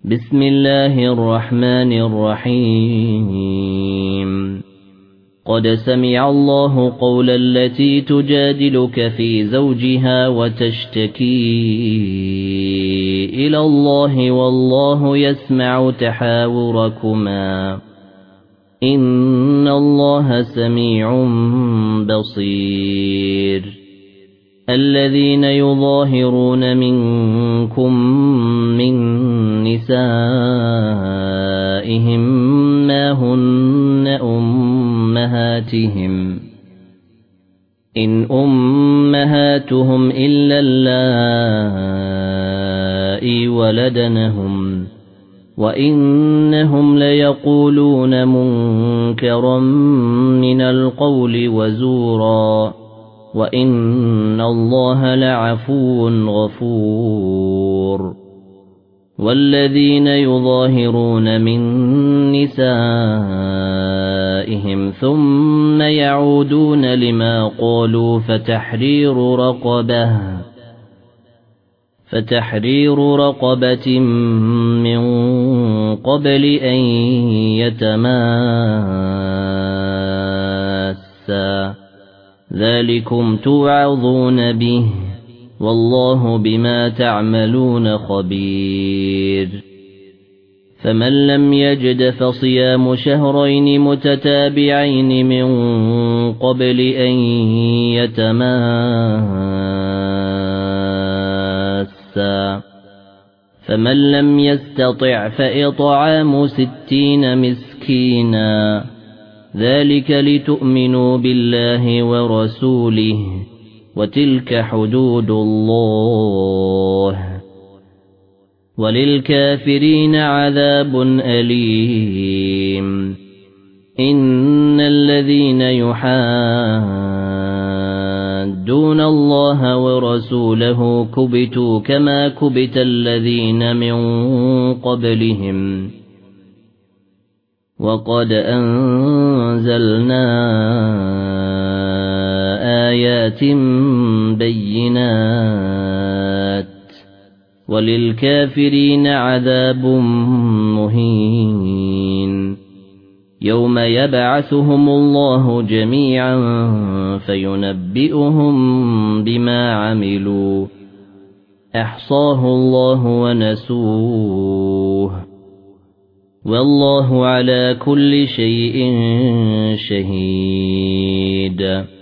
بسم الله الرحمن الرحيم قد سمع الله قول التي تجادلك في زوجها وتشتكي إلى الله والله يسمع تحاوركما إن الله سميع بصير الذين يظاهرون منكم من نسائهم ما هن أمهاتهم إن أمهاتهم إلا اللائي ولدنهم وإنهم ليقولون منكرا من القول وزورا وإن الله لعفو غفور والذين يظاهرون من نسائهم ثم يعودون لما قالوا فتحرير رقبة من قبل أن يتماسا ذلكم توعظون به والله بما تعملون خبير فمن لم يجد فصيام شهرين متتابعين من قبل أن يتماسا فمن لم يستطع فإطعام 60 مسكينا ذلك لتؤمنوا بالله ورسوله وتلك حدود الله وللكافرين عذاب أليم إن الذين يحادون الله ورسوله كبتوا كما كبت الذين من قبلهم وقد أنزلنا آيات بينات وللكافرين عذاب مهين يوم يبعثهم الله جميعا فينبئهم بما عملوا أحصاه الله ونسوه والله على كل شيء شهيد